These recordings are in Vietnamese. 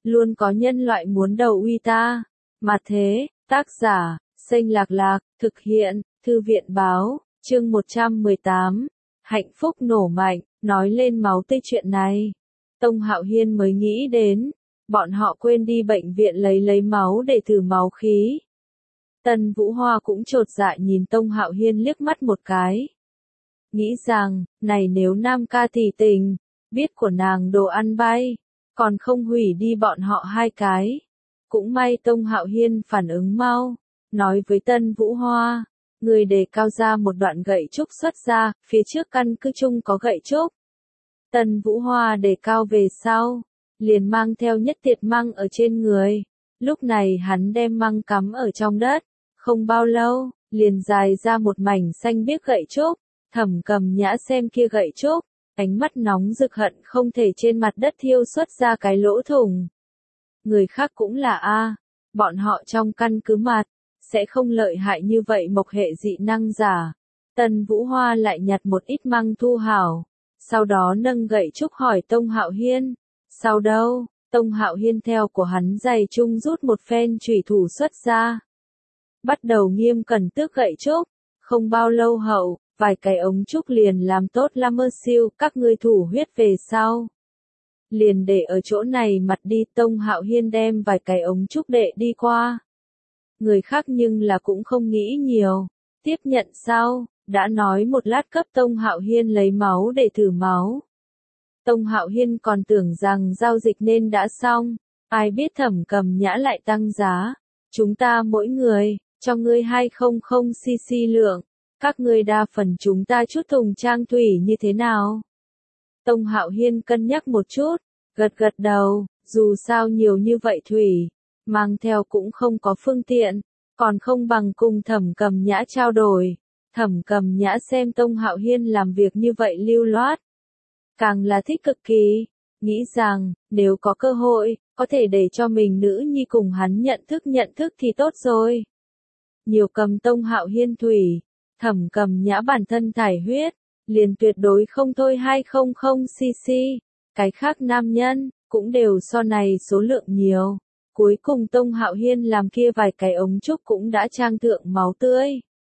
luôn có nhân loại muốn đầu uy ta. Mà thế, tác giả, Xanh Lạc Lạc, thực hiện, Thư viện báo, chương 118, hạnh phúc nổ mạnh, nói lên máu tươi chuyện này. Tông Hạo Hiên mới nghĩ đến, bọn họ quên đi bệnh viện lấy máu để thử máu khí. Tân Vũ Hoa cũng chột dạ nhìn Tông Hạo Hiên liếc mắt một cái. Nghĩ rằng, này nếu Nam ca thì tình, biết của nàng đồ ăn bay, còn không hủy đi bọn họ hai cái. Cũng may Tông Hạo Hiên phản ứng mau, nói với Tân Vũ Hoa, người đề cao ra một đoạn gậy trúc xuất ra, phía trước căn cứ chung có gậy trúc. Tân Vũ Hoa đề cao về sau, liền mang theo nhất tiệt măng ở trên người. Lúc này hắn đem măng cắm ở trong đất, không bao lâu, liền dài ra một mảnh xanh biếc gậy trúc. Thẩm Cầm Nhã xem kia gậy trúc, ánh mắt nóng rực hận không thể trên mặt đất thiêu xuất ra cái lỗ thủng. Người khác cũng là bọn họ trong căn cứ mặt, sẽ không lợi hại như vậy mộc hệ dị năng giả. Tân Vũ Hoa lại nhặt một ít măng thu hảo, sau đó nâng gậy trúc hỏi Tông Hạo Hiên, sau đâu? Tông Hạo Hiên theo của hắn giày chung rút một phen chủy thủ xuất ra. Bắt đầu nghiêm cẩn tước gậy trúc, không bao lâu hậu, vài cái ống trúc liền làm tốt lắm siêu, các ngươi thủ huyết về sau. Liền để ở chỗ này mặt đi. Tông Hạo Hiên đem vài cái ống trúc đệ đi qua. Người khác nhưng là cũng không nghĩ nhiều, tiếp nhận sau, đã nói một lát cấp Tông Hạo Hiên lấy máu để thử máu. Tông Hạo Hiên còn tưởng rằng giao dịch nên đã xong, ai biết Thẩm Cầm Nhã lại tăng giá. Chúng ta mỗi người, cho ngươi 200cc lượng, các ngươi đa phần chúng ta chút thùng trang thủy như thế nào? Tông Hạo Hiên cân nhắc một chút, gật đầu, dù sao nhiều như vậy thủy, mang theo cũng không có phương tiện, còn không bằng cùng Thẩm Cầm Nhã trao đổi. Thẩm Cầm Nhã xem Tông Hạo Hiên làm việc như vậy lưu loát, càng là thích cực kỳ, nghĩ rằng, nếu có cơ hội, có thể để cho mình nữ nhi cùng hắn nhận thức thì tốt rồi. Nhiều cầm Tông Hạo Hiên thủy, Thẩm Cầm Nhã bản thân thải huyết, liền tuyệt đối không thôi 200cc, cái khác nam nhân, cũng đều so này số lượng nhiều. Cuối cùng Tông Hạo Hiên làm kia vài cái ống trúc cũng đã trang thượng máu tươi.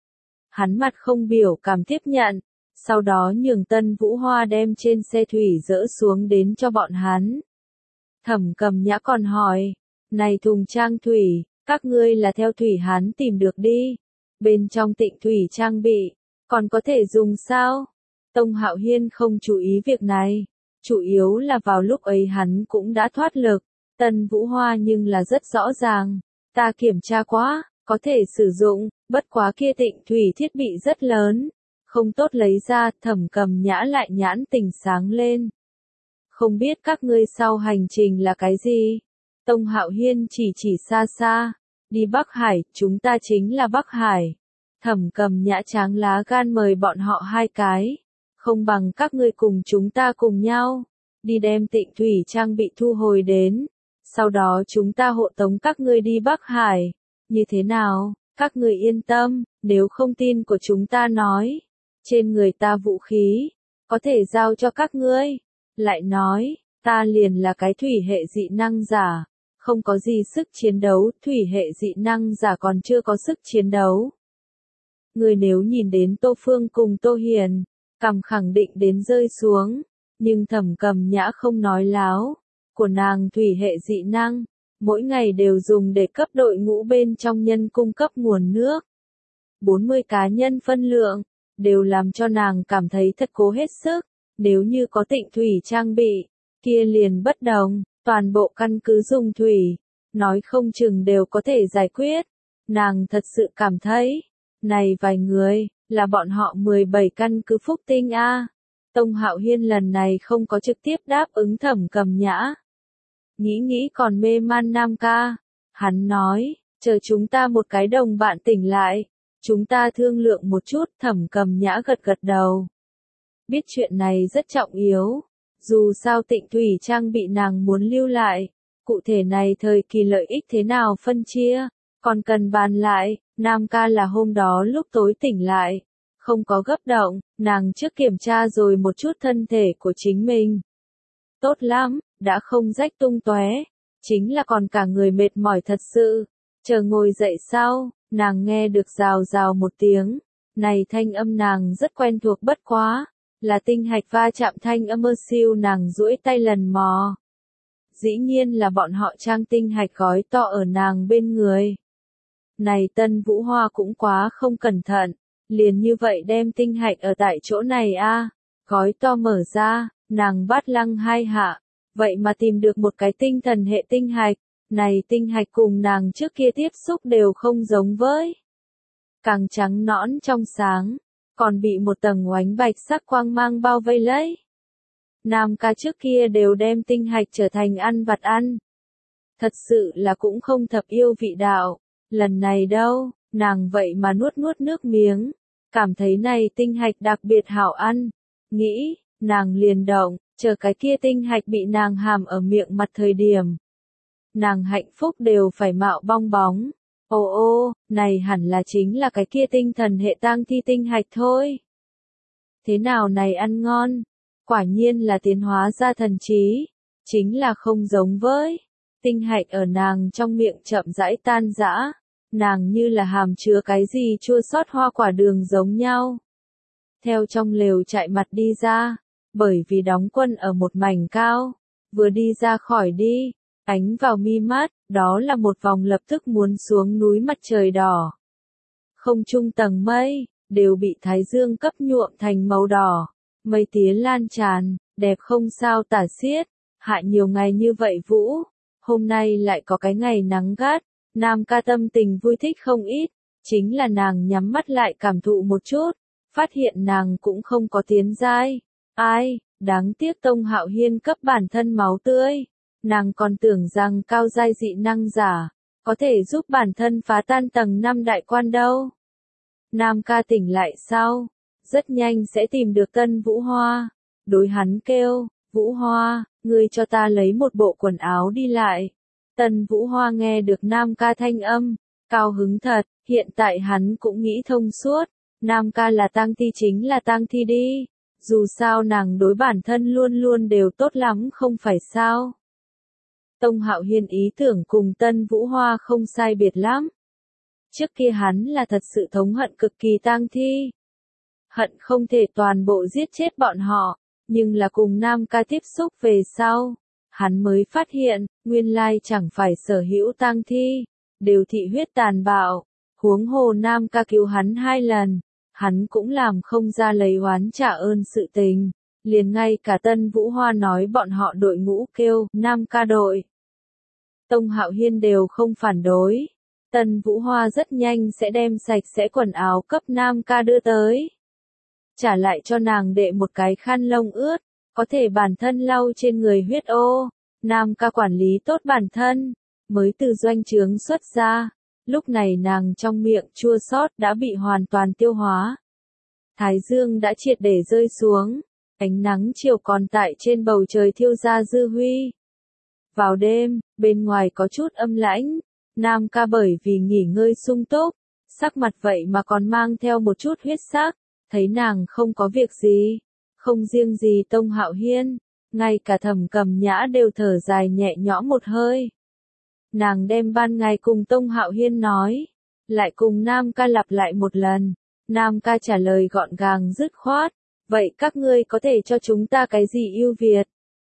Hắn mặt không biểu cảm tiếp nhận, sau đó nhường Tân Vũ Hoa đem trên xe thủy dỡ xuống đến cho bọn hắn. Thẩm Cầm Nhã còn hỏi, này thùng trang thủy, các ngươi là theo thủy hắn tìm được đi, bên trong Tịnh thủy trang bị, còn có thể dùng sao? Tông Hạo Hiên không chú ý việc này, chủ yếu là vào lúc ấy hắn cũng đã thoát lực. Tân Vũ Hoa nhưng là rất rõ ràng, ta kiểm tra quá, có thể sử dụng, bất quá kia Tịnh thủy thiết bị rất lớn, không tốt lấy ra. Thẩm Cầm Nhã lại nhãn tình sáng lên. Không biết các ngươi sau hành trình là cái gì? Tông Hạo Hiên chỉ xa xa, đi Bắc Hải, chúng ta chính là Bắc Hải. Thẩm Cầm Nhã tráng lá gan mời bọn họ hai cái, không bằng các ngươi cùng chúng ta cùng nhau, đi đem Tịnh thủy trang bị thu hồi đến, sau đó chúng ta hộ tống các ngươi đi Bắc Hải, như thế nào? Các ngươi yên tâm, nếu không tin của chúng ta nói, trên người ta vũ khí, có thể giao cho các ngươi. Lại nói, ta liền là cái thủy hệ dị năng giả, không có gì sức chiến đấu, thủy hệ dị năng giả còn chưa có sức chiến đấu. Người nếu nhìn đến Tô Phương cùng Tô Hiền, cằm khẳng định đến rơi xuống, nhưng Thẩm Cầm Nhã không nói láo, của nàng thủy hệ dị năng, mỗi ngày đều dùng để cấp đội ngũ bên trong nhân cung cấp nguồn nước. 40 cá nhân phân lượng, đều làm cho nàng cảm thấy thật cố hết sức. Nếu như có Tịnh thủy trang bị, kia liền bất đồng, toàn bộ căn cứ dùng thủy, nói không chừng đều có thể giải quyết. Nàng thật sự cảm thấy, này vài người, là bọn họ 17 căn cứ phúc tinh Tông Hạo Hiên lần này không có trực tiếp đáp ứng Thẩm Cầm Nhã. Nghĩ còn mê man Nam ca. Hắn nói, chờ chúng ta một cái đồng bạn tỉnh lại, chúng ta thương lượng một chút. Thẩm Cầm Nhã gật đầu. Biết chuyện này rất trọng yếu, dù sao Tịnh thủy trang bị nàng muốn lưu lại, cụ thể này thời kỳ lợi ích thế nào phân chia, còn cần bàn lại. Nam ca là hôm đó lúc tối tỉnh lại, không có gấp động, nàng trước kiểm tra rồi một chút thân thể của chính mình. Tốt lắm, đã không rách tung tóe, chính là còn cả người mệt mỏi thật sự. Chờ ngồi dậy sau, nàng nghe được rào rào một tiếng. Này thanh âm nàng rất quen thuộc bất quá, là tinh hạch va chạm thanh âm siêu nàng duỗi tay lần mò. Dĩ nhiên là bọn họ trang tinh hạch gói to ở nàng bên người. Này Tân Vũ Hoa cũng quá không cẩn thận, liền như vậy đem tinh hạch ở tại chỗ này a, gói to mở ra, nàng bắt lăng hai hạ, vậy mà tìm được một cái tinh thần hệ tinh hạch, này tinh hạch cùng nàng trước kia tiếp xúc đều không giống với. Càng trắng nõn trong sáng, còn bị một tầng oánh bạch sắc quang mang bao vây lấy. Nam ca trước kia đều đem tinh hạch trở thành ăn vặt ăn. Thật sự là cũng không thập yêu vị đạo, lần này đâu, nàng vậy mà nuốt nuốt nước miếng, cảm thấy này tinh hạch đặc biệt hảo ăn. Nghĩ, nàng liền động, chờ cái kia tinh hạch bị nàng hàm ở miệng mặt thời điểm. Nàng hạnh phúc đều phải mạo bong bóng. Ô ô, này hẳn là chính là cái kia tinh thần hệ tang thi tinh hạch thôi. Thế nào này ăn ngon? Quả nhiên là tiến hóa ra thần trí. Chính là không giống với. Tinh hạch ở nàng trong miệng chậm rãi tan rã. Nàng như là hàm chứa cái gì chua xót hoa quả đường giống nhau. Theo trong lều chạy mặt đi ra. Bởi vì đóng quân ở một mảnh cao. Vừa đi ra khỏi đi. Ánh vào mi mắt, đó là một vòng lập tức muốn xuống núi mặt trời đỏ. Không trung tầng mây, đều bị thái dương cấp nhuộm thành màu đỏ. Mây tía lan tràn, đẹp không sao tả xiết. Hạ nhiều ngày như vậy vũ, hôm nay lại có cái ngày nắng gắt. Nam ca tâm tình vui thích không ít, chính là nàng nhắm mắt lại cảm thụ một chút, phát hiện nàng cũng không có tiến giai. Ai, đáng tiếc Tông Hạo Hiên cấp bản thân máu tươi. Nàng còn tưởng rằng cao giai dị năng giả, có thể giúp bản thân phá tan tầng 5 đại quan đâu. Nam ca tỉnh lại sau, rất nhanh sẽ tìm được Tân Vũ Hoa. Đối hắn kêu, Vũ Hoa, ngươi cho ta lấy một bộ quần áo đi lại. Tân Vũ Hoa nghe được Nam ca thanh âm, cao hứng thật, hiện tại hắn cũng nghĩ thông suốt. Nam ca là tang thi chính là tang thi đi, dù sao nàng đối bản thân luôn luôn đều tốt lắm không phải sao. Tông Hạo Hiên ý tưởng cùng Tân Vũ Hoa không sai biệt lắm. Trước kia hắn là thật sự thống hận cực kỳ tang thi. Hận không thể toàn bộ giết chết bọn họ, nhưng là cùng Nam ca tiếp xúc về sau. Hắn mới phát hiện, nguyên lai chẳng phải sở hữu tang thi, đều thị huyết tàn bạo. Huống hồ Nam ca cứu hắn 2 lần, hắn cũng làm không ra lấy oán trả ơn sự tình. Liền ngay cả Tân Vũ Hoa nói bọn họ đội ngũ kêu, Nam ca đội. Tông Hạo Hiên đều không phản đối. Tân Vũ Hoa rất nhanh sẽ đem sạch sẽ quần áo cấp Nam ca đưa tới. Trả lại cho nàng đệ một cái khăn lông ướt, có thể bản thân lau trên người huyết ô. Nam ca quản lý tốt bản thân, mới từ doanh trướng xuất ra. Lúc này nàng trong miệng chua xót đã bị hoàn toàn tiêu hóa. Thái dương đã triệt để rơi xuống, ánh nắng chiều còn tại trên bầu trời thiêu ra dư huy. Vào đêm, bên ngoài có chút âm lãnh, Nam ca bởi vì nghỉ ngơi sung túc, sắc mặt vậy mà còn mang theo một chút huyết sắc, thấy nàng không có việc gì, không riêng gì Tông Hạo Hiên, ngay cả Thẩm Cầm Nhã đều thở dài nhẹ nhõm một hơi. Nàng đem ban ngày cùng Tông Hạo Hiên nói, lại cùng Nam ca lặp lại một lần, Nam ca trả lời gọn gàng dứt khoát, vậy các ngươi có thể cho chúng ta cái gì ưu việt?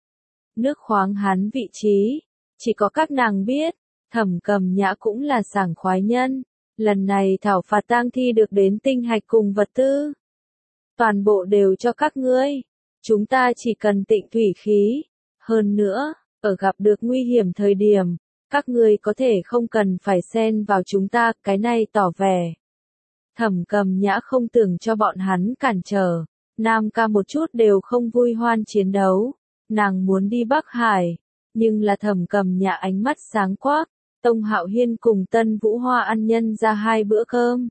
Nước khoáng hắn vị trí, chỉ có các nàng biết, Thẩm Cầm Nhã cũng là sảng khoái nhân, lần này thảo phạt tang thi được đến tinh hạch cùng vật tư. Toàn bộ đều cho các ngươi, chúng ta chỉ cần tịnh thủy khí, hơn nữa, ở gặp được nguy hiểm thời điểm, các ngươi có thể không cần phải xen vào chúng ta, cái này tỏ vẻ. Thẩm Cầm Nhã không tưởng cho bọn hắn cản trở, Nam ca một chút đều không vui hoan chiến đấu. Nàng muốn đi Bắc Hải, nhưng là Thẩm Cầm Nhã ánh mắt sáng quắc, Tông Hạo Hiên cùng Tân Vũ Hoa ăn nhân ra 2 bữa cơm.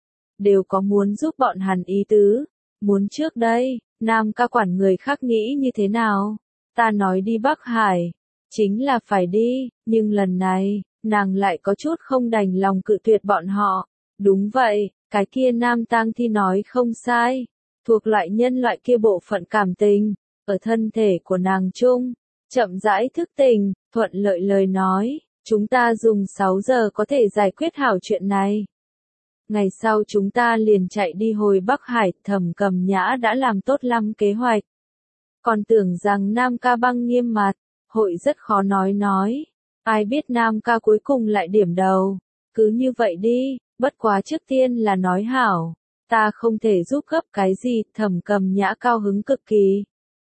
Đều có muốn giúp bọn hắn ý tứ, muốn trước đây, Nam ca quản người khác nghĩ như thế nào, ta nói đi Bắc Hải, chính là phải đi, nhưng lần này, nàng lại có chút không đành lòng cự tuyệt bọn họ. Đúng vậy, cái kia nam tang thi nói không sai, thuộc loại nhân loại kia bộ phận cảm tình, ở thân thể của nàng chung, chậm rãi thức tỉnh, thuận lợi lời nói, chúng ta dùng 6 giờ có thể giải quyết hảo chuyện này. Ngày sau chúng ta liền chạy đi hồi Bắc Hải, Thẩm Cầm Nhã đã làm tốt lắm kế hoạch. Còn tưởng rằng Nam ca băng nghiêm mặt, hội rất khó nói. Ai biết Nam ca cuối cùng lại điểm đầu. Cứ như vậy đi, bất quá trước tiên là nói hảo. Ta không thể giúp gấp cái gì, Thẩm Cầm Nhã cao hứng cực kỳ.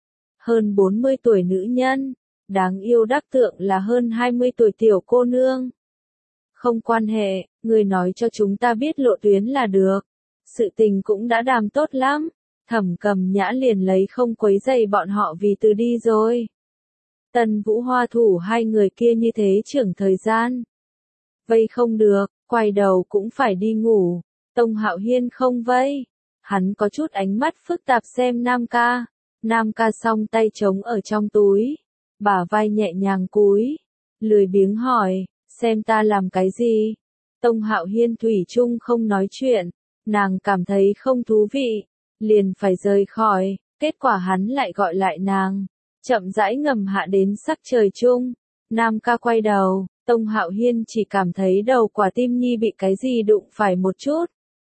Hơn 40 tuổi nữ nhân, đáng yêu đắc tượng là hơn 20 tuổi tiểu cô nương. Không quan hệ, người nói cho chúng ta biết lộ tuyến là được. Sự tình cũng đã đàm tốt lắm. Thẩm Cầm Nhã liền lấy không quấy rầy bọn họ vì từ đi rồi. Tần Vũ Hoa thủ hai người kia như thế trưởng thời gian. Vây không được, quay đầu cũng phải đi ngủ. Tông Hạo Hiên không vây. Hắn có chút ánh mắt phức tạp xem Nam ca. Nam ca song tay trống ở trong túi. Bả vai nhẹ nhàng cúi. Lười biếng hỏi, xem ta làm cái gì? Tông Hạo Hiên thủy chung không nói chuyện. Nàng cảm thấy không thú vị. Liền phải rời khỏi. Kết quả hắn lại gọi lại nàng. Chậm rãi ngầm hạ đến sắc trời chung. Nam ca quay đầu. Tông Hạo Hiên chỉ cảm thấy đầu quả tim nhi bị cái gì đụng phải một chút.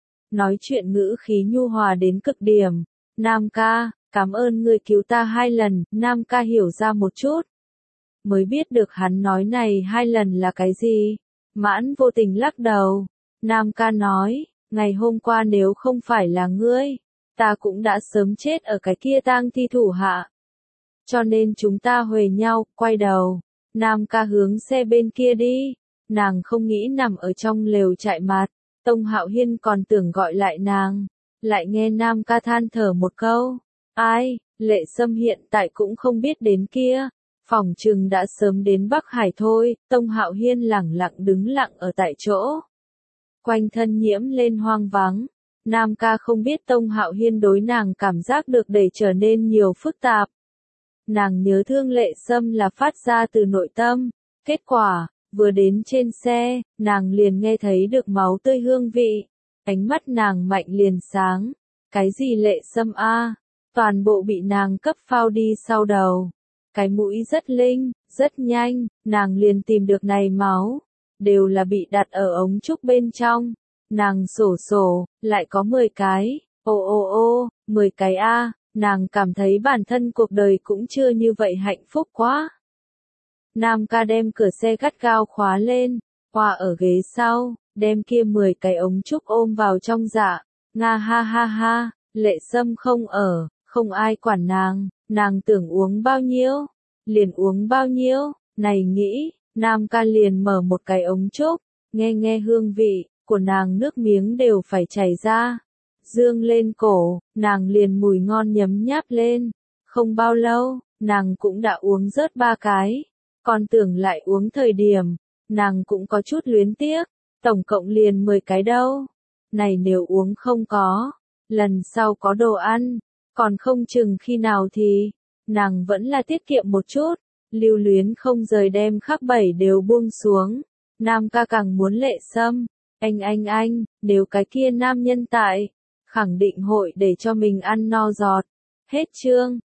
Nói chuyện ngữ khí nhu hòa đến cực điểm. Nam ca, cảm ơn người cứu ta 2 lần. Nam ca hiểu ra một chút. Mới biết được hắn nói này 2 lần là cái gì. Mãn vô tình lắc đầu. Nam ca nói, ngày hôm qua nếu không phải là ngươi, ta cũng đã sớm chết ở cái kia tang thi thủ hạ. Cho nên chúng ta huề nhau, quay đầu. Nam ca hướng xe bên kia đi. Nàng không nghĩ nằm ở trong lều trại mạt. Tông Hạo Hiên còn tưởng gọi lại nàng. Lại nghe Nam ca than thở một câu. Ai, Lệ Sâm hiện tại cũng không biết đến kia. Phỏng chừng đã sớm đến Bắc Hải thôi. Tông Hạo Hiên lẳng lặng đứng lặng ở tại chỗ. Quanh thân nhiễm lên hoang vắng. Nam ca không biết Tông Hạo Hiên đối nàng cảm giác được để trở nên nhiều phức tạp. Nàng nhớ thương Lệ Sâm là phát ra từ nội tâm. Kết quả, vừa đến trên xe, nàng liền nghe thấy được máu tươi hương vị. Ánh mắt nàng mạnh liền sáng. Cái gì Lệ Sâm a? Toàn bộ bị nàng cấp phao đi sau đầu. Cái mũi rất linh, rất nhanh, nàng liền tìm được này máu. Đều là bị đặt ở ống trúc bên trong. Nàng sổ, lại có 10 cái. Ô, 10 cái a. Nàng cảm thấy bản thân cuộc đời cũng chưa như vậy hạnh phúc quá. Nam ca đem cửa xe gắt gao khóa lên, khoa ở ghế sau, đem kia 10 cái ống trúc ôm vào trong dạ. Nga ha, Lệ Sâm không ở, không ai quản nàng tưởng uống bao nhiêu, liền uống bao nhiêu, này nghĩ, Nam ca liền mở một cái ống trúc, nghe hương vị, của nàng nước miếng đều phải chảy ra. Dương lên cổ, nàng liền mùi ngon nhấm nháp lên. Không bao lâu, nàng cũng đã uống rớt 3 cái. Còn tưởng lại uống thời điểm, nàng cũng có chút luyến tiếc. Tổng cộng liền 10 cái đâu. Này nếu uống không có, lần sau có đồ ăn, còn không chừng khi nào thì, nàng vẫn là tiết kiệm một chút. Lưu luyến không rời đem khắp 7 đều buông xuống. Nam ca càng muốn Lệ Sâm. Anh, nếu cái kia nam nhân tại, khẳng định hội để cho mình ăn no giọt. Hết chương.